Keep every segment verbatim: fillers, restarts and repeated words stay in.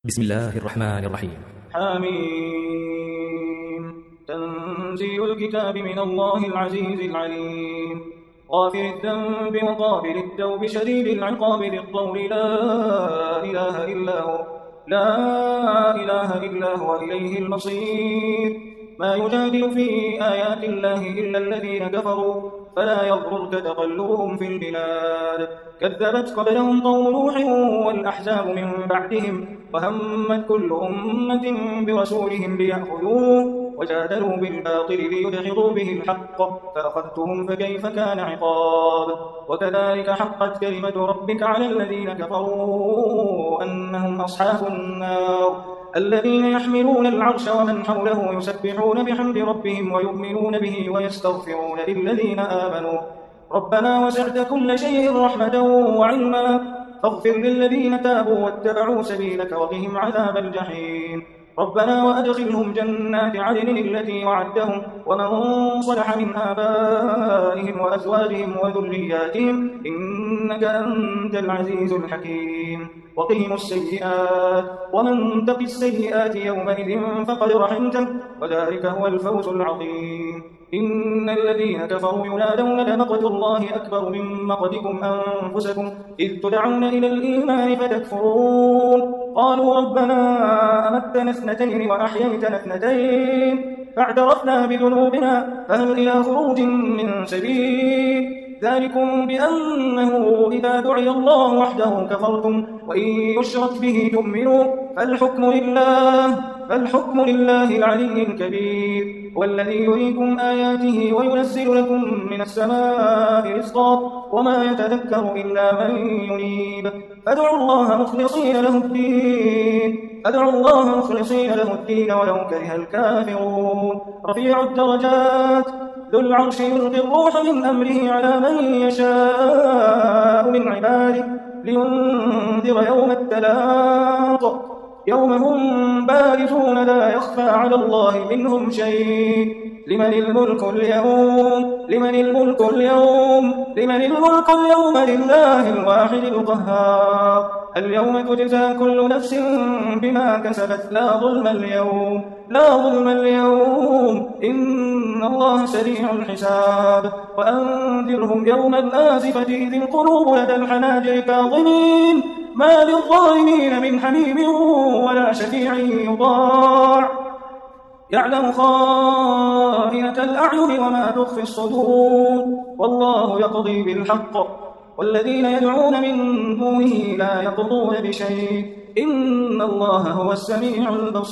بسم الله الرحمن الرحيم. حميم. تنزيل الكتاب من الله العزيز العليم، غافر الذنب وقابل التوب شديد العقاب ذي الطول، لا إله إلا هو لا إله إلا هو إليه المصير. ما يجادل في آيات الله إلا الذين كفروا، فلا يغررك تقلبهم في البلاد. كذبت قبلهم قوم نوح والأحزاب من بعدهم، وهمت كل أمة برسولهم ليأخذوه، وجادلوا بالباطل ليدحضوا به الحق، فأخذتهم فكيف كان عقاب. وكذلك حقت كلمة ربك على الذين كفروا أنهم أصحاب النار، الذين يحملون العرش ومن حوله يسبحون بحمد ربهم ويؤمنون به ويستغفرون للذين آمنوا ربنا وسعت كل شيء رحمة وعلما، فاغفر للذين تابوا واتبعوا سبيلك وقهم عذاب الجحيم. ربنا وأدخلهم جنات عدن التي وعدتهم ومن صلح من آبائهم وأزواجهم وذرياتهم إنك أنت العزيز الحكيم. وقهم السيئات ومن تق السيئات يومئذ فقد رحمته، وذلك هو الفوز العظيم. إن الذين كفروا ينادون لمقت الله أكبر من مقتكم أنفسكم إذ تدعون إلى الإيمان فتكفرون. قالوا ربنا أمتنا اثنتين وأحييتنا اثنتين فاعترفنا بذنوبنا فهل إلى خروج من سبيل. ذلكم بأنه إذا دعي الله وحده كفرتم وإن يشرك به تؤمنوا، فالحكم لله فالحكم لله العلي الكبير، والذي يريكم آياته وينزل لكم من السماء رزقا وما يتذكر إلا من ينيب. فادعوا الله مخلصين له الدين أدعوا الله مخلصين له الدين ولو كره الكافرون. رفيع الدرجات ذو العرش يلقي الروح من أمره على من يشاء من عباده لينذر يوم التلاق، يوم هم بارزون لا يخفى على الله منهم شيء. لمن الملك اليوم لمن الملك اليوم لمن الملك اليوم لله الواحد القهار. اليوم تجزى كل نفس بما كسبت لا ظلم اليوم لا ظلم اليوم إن الله سريع الحساب. وأنذرهم يوم الآزفة إذ القلوب لدى الحناجر كاظمين ما للظالمين من حميم ولا شفيع يطاع، يعلم خائنة الأعين وما تخفي الصدور، والله يقضي بالحق والذين يدعون من دونه لا يقضون بشيء إن الله هو السميع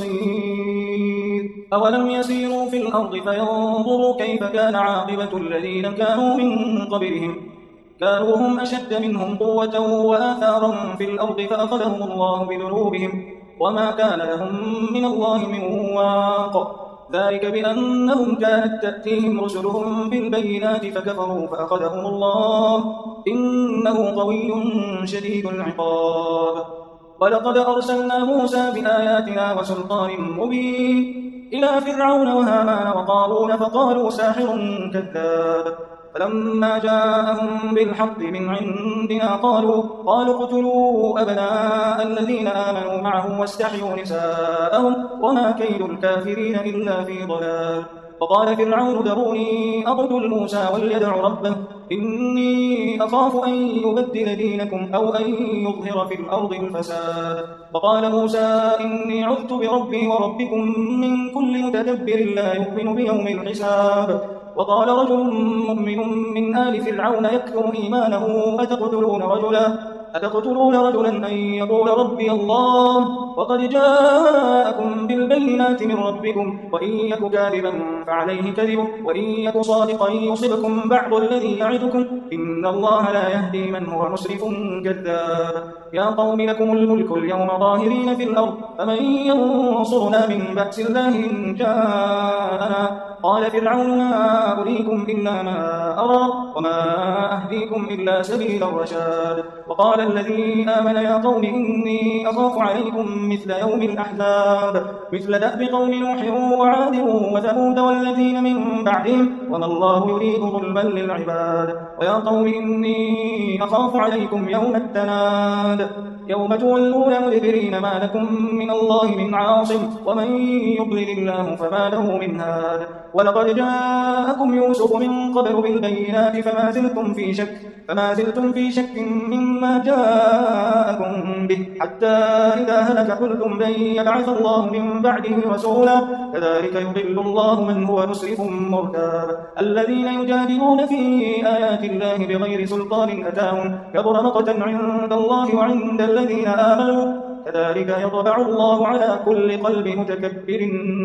البصير. أولم يسيروا في الأرض فينظروا كيف كان عاقبة الذين كانوا من قبلهم، كانوا هم أشد منهم قوة وآثارا في الأرض فأخذهم الله بذنوبهم وما كان لهم من الله من واق. ذلك بأنهم كانت تأتيهم رسلهم بالبينات فكفروا فأخذهم الله إنه قوي شديد العقاب. ولقد أرسلنا موسى بآياتنا وسلطان مبين إلى فرعون وهامان وقارون فقالوا ساحر كذاب. فلما جاءهم بالحق من عندنا قالوا قالوا اقتلوا أبناء الذين آمنوا معه واستحيوا نساءهم وما كيد الكافرين إلا في ضلال. وقال فرعون ذروني أقتل موسى وليدع ربه إني أخاف أن يبدل دينكم أو أن يظهر في الأرض الفساد. وقال موسى إني عذت بربي وربكم من كل متكبر لا يؤمن بيوم الحساب. وقال رجل مؤمن من آل فرعون يكتم إيمانه أتقتلون رجلا أتقتلون رجلا أن يقول ربي الله وقد جاءكم بالبينات من ربكم وإن يك كاذبا فعليه كذبه وإن يك صادقا يصبكم بعض الذي يعدكم إن الله لا يهدي من هو مسرف كذاب. يا قوم لكم الملك اليوم ظاهرين في الأرض فمن ينصرنا من بأس الله إن جاءنا. قال فرعون ما أريكم إلا ما أرى وما أهديكم إلا سبيل الرشاد. وقال الذي آمن يا قوم إني أخاف عليكم مثل يوم الأحزاب مثل دأب قوم نوح وعاد وثمود والذين من بعدهم وما الله يريد ظلما للعباد. ويا قوم إني أخاف عليكم يوم التناد يوم تولون مدبرين ما لكم من الله من عاصم ومن يضلل الله فما له من هاد ولقد جاءكم يوسف من قبل بالبينات فما زلتم في شك فما زلتم في شك مما جاءكم به حتى إذا هلك قلتم لن يبعث الله من بعده رسولا كذلك يضل الله من هو مسرف مرتاب الذين يجادلون في آيات الله بغير سلطان أتاهم كبر مقتا عند الله وعند الذين آمنوا كذلك يطبع الله على كل قلب متكبر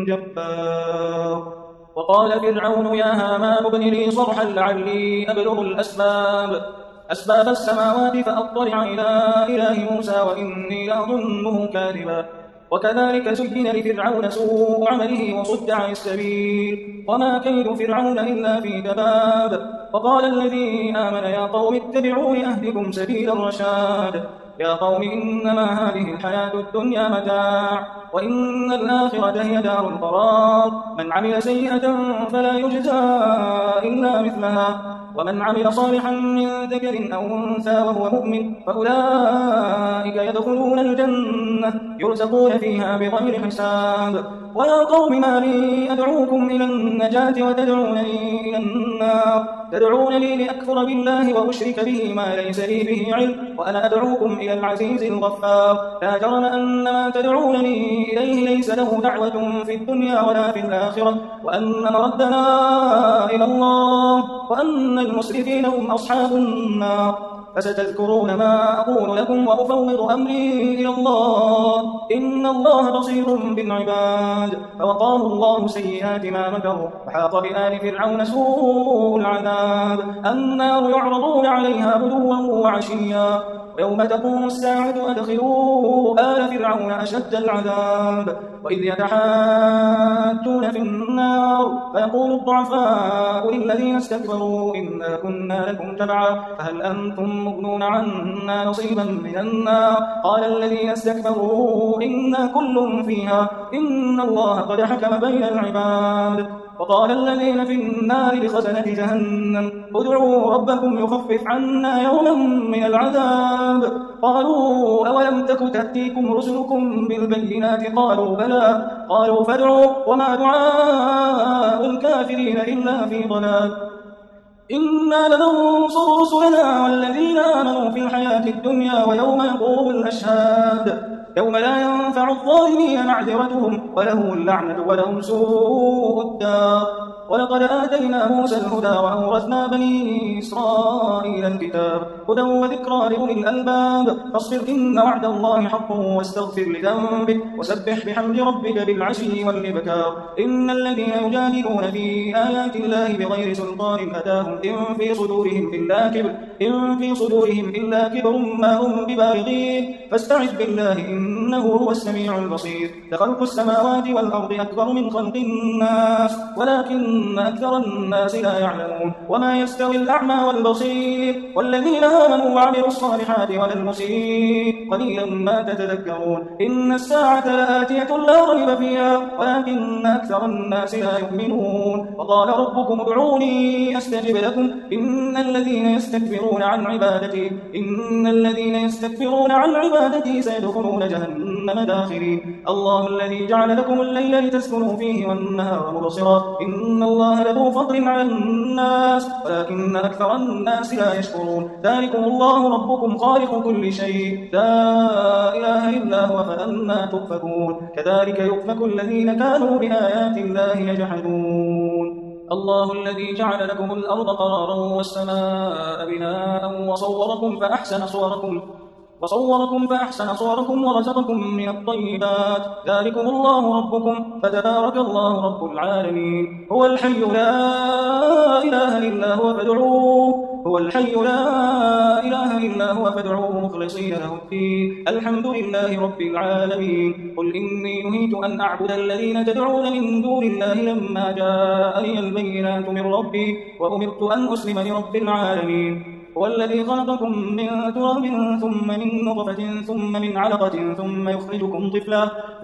جبار وقال فرعون يا هامان ابن لي صرحا لعلي أبلغ الأسباب أسباب السماوات فأطلع إلى إله موسى وإني لأظنه كاذبا وكذلك زين لفرعون سوء عمله وصد عن السبيل وما كيد فرعون إلا في تباب وقال الذي آمن يا قوم اتبعون أهدكم سبيل الرشاد يا قوم إنما هذه الحياة الدنيا متاع وإن الآخرة هي دار القرار من عمل سيئة فلا يجزى إلا مثلها ومن عمل صالحا من ذكر أو أنثى وهو مؤمن فأولئك يدخلون الجنة يرزقون فيها بغير حساب ويا قوم ما لي أدعوكم إلى النجاة وتدعونني إلى النار تدعونني لأكفر بالله وأشرك به ما ليس لي به علم وأنا أدعوكم إلى العزيز الغفار لا جرم أن ما تدعونني إليه ليس له دعوة في الدنيا ولا في الآخرة وأن مردنا إلى الله وأن المسرفين هم أصحاب النار فستذكرون ما أقول لكم وأفوض أمري إلى الله إن الله بصير بالعباد فوقاه الله سيئات ما مكروا وحاق بآل فرعون سوء العذاب النار يعرضون عليها غدوا وعشيا ويوم تقوم الساعة أدخلوا آل فرعون أشد العذاب وإذ يتحاجون في النار فيقول الضعفاء للذين استكبروا إنا كنا لكم تبعا فهل أنتم مغنون عنا نصيبا من النار قال الذين استكبروا إنا كل فيها إن الله قد حكم بين العباد وقال الذين في النار لخزنة جهنم ادعوا ربكم يخفف عنا يوما من العذاب قالوا أولم تك تأتيكم رسلكم بالبينات قالوا بلى قالوا فادعوا وما دعاء الكافرين إلا في ضلال إنا لننصر رسلنا والذين آمنوا في الحياة الدنيا ويوم يقوم الأشهاد يوم لا ينفع الظالمين معذرتهم ولهم اللعنة ولهم سوء الدار ولقد آتينا موسى الهدى وأورثنا بني إسرائيل الكتاب هدى وذكرى لأولي الألباب فاصبر إن وعد الله حق واستغفر لذنبك وسبح بحمد ربك بالعشي والإبكار إن الذين يجادلون في آيات الله بغير سلطان أتاهم إن في صدورهم إلا كبر إن في صدورهم إلا كبر ما هم ببالغين فاستعذ بالله إنه هو السميع البصير لخلق السماوات والأرض أكبر من خلق الناس ولكن أكثر الناس لا يعلمون وما يستوي الأعمى والبصير والذين آمنوا وعملوا الصالحات ولا المسيء قليلا ما تتذكرون إن الساعة لآتية لا ريب فيها ولكن أكثر الناس لا يؤمنون وقال ربكم ادعوني أستجب لكم إن الذين يستكبرون عن عبادتي إن الذين يستكبرون عن عبادتي سيدخلون جهنم داخرين الله الذي جعل لكم الليل لتسكنوا فيه والنهار مبصرا إن الله له فضل على الناس ولكن أكثر الناس لا يشكرون ذلكم الله ربكم خالق كل شيء لا إله إلا هو فأنا تؤفكون كذلك يؤفك الذين كانوا بآيات الله يجحدون الله الذي جعل لكم الأرض قرارا والسماء بناء وصوركم فأحسن صوركم وصوركم فأحسن صوركم ورزقكم من الطيبات ذلكم الله ربكم فتبارك الله رب العالمين هو الحي لا إله إلا هو فادعوه هو الحي لا إله إلا هو فادعوه مخلصين له الدين الحمد لله رب العالمين قل إني نهيت أن أعبد الذين تدعون من دون الله لما جاءني البينات من ربي وأمرت أن أسلم لرب العالمين هو الذي خلقكم من تراب ثم من نطفة ثم من علقة ثم يخرجكم طفلا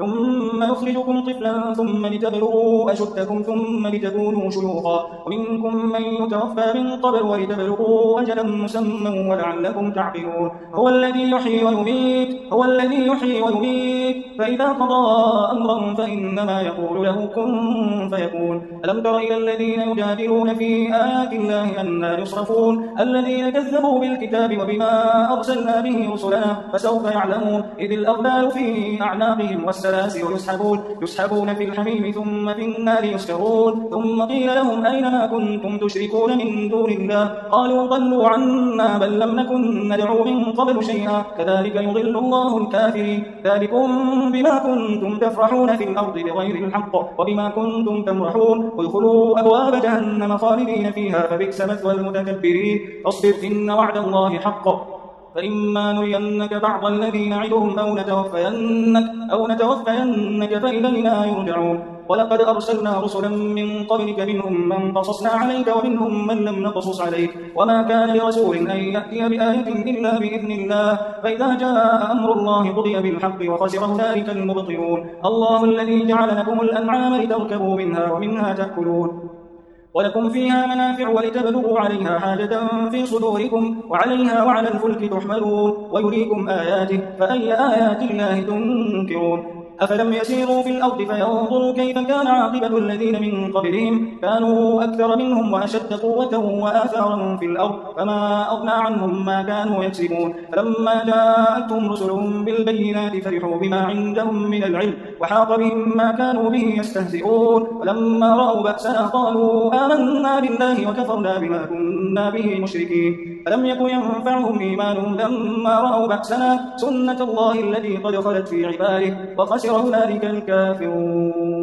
ثم يخرجكم طفلا ثم لتبلغوا أشدكم ثم لتكونوا شيوخا ومنكم من يتوفى من قبل ولتبلغوا أجلا مسمى ولعلكم تعقلون هو الذي يحيي ويميت هو الذي يحيي ويميت فإذا قضى أمرا فإنما يقول له كن فيكون ألم تر إلى الذين يجادلون في آيات الله أنى يصرفون الذين كذبوا بالكتاب وبما أرسلنا به رسلنا فسوف يعلمون إذ الأغلال في أعناقهم والسلاسل يسحبون يسحبون في الحميم ثم في النار يسكرون ثم قيل لهم أين ما كنتم تشركون من دون الله قالوا ضلوا عنا بل لم نكن ندعو من قبل شيئا كذلك يضل الله الكافرين ذلكم بما كنتم تفرحون في الأرض بغير الحق وبما كنتم تمرحون ادخلوا أبواب جهنم خالدين فيها فبئس مثوى المتكبرين فاصبر إن وعد الله حق فإما نرينك بعض الذي نعدهم أو نتوفينك, أو نتوفينك فإلينا يرجعون ولقد أرسلنا رسلا من قبلك منهم من قصصنا عليك ومنهم من لم نقصص عليك وما كان لرسول أن يأتي بآية إلا بإذن الله فإذا جاء أمر الله قضي بالحق وخسر هنالك المبطلون الله الذي جعل لكم الأنعام لتركبوا منها ومنها تأكلون ولكم فيها منافع ولتبلغوا عليها حاجة في صدوركم وعليها وعلى الفلك تحملون ويريكم آياته فأي آيات الله تنكرون أفلم يسيروا في الأرض فينظروا كيف كان عاقبة الذين من قبلهم كانوا أكثر منهم وأشد قوة وآثارا في الأرض فما أغنى عنهم ما كانوا يكسبون فلما جاءتهم رسلهم بالبينات فرحوا بما عندهم من العلم وحاق بهم ما كانوا به يستهزئون ولما رأوا بأسنا قالوا آمنا بالله وكفرنا بما كنا به مشركين فلم يكن ينفعهم إيمانهم لما رأوا بأسنا سنة الله التي قد خلت في عباده وخسر هنالك الكافرون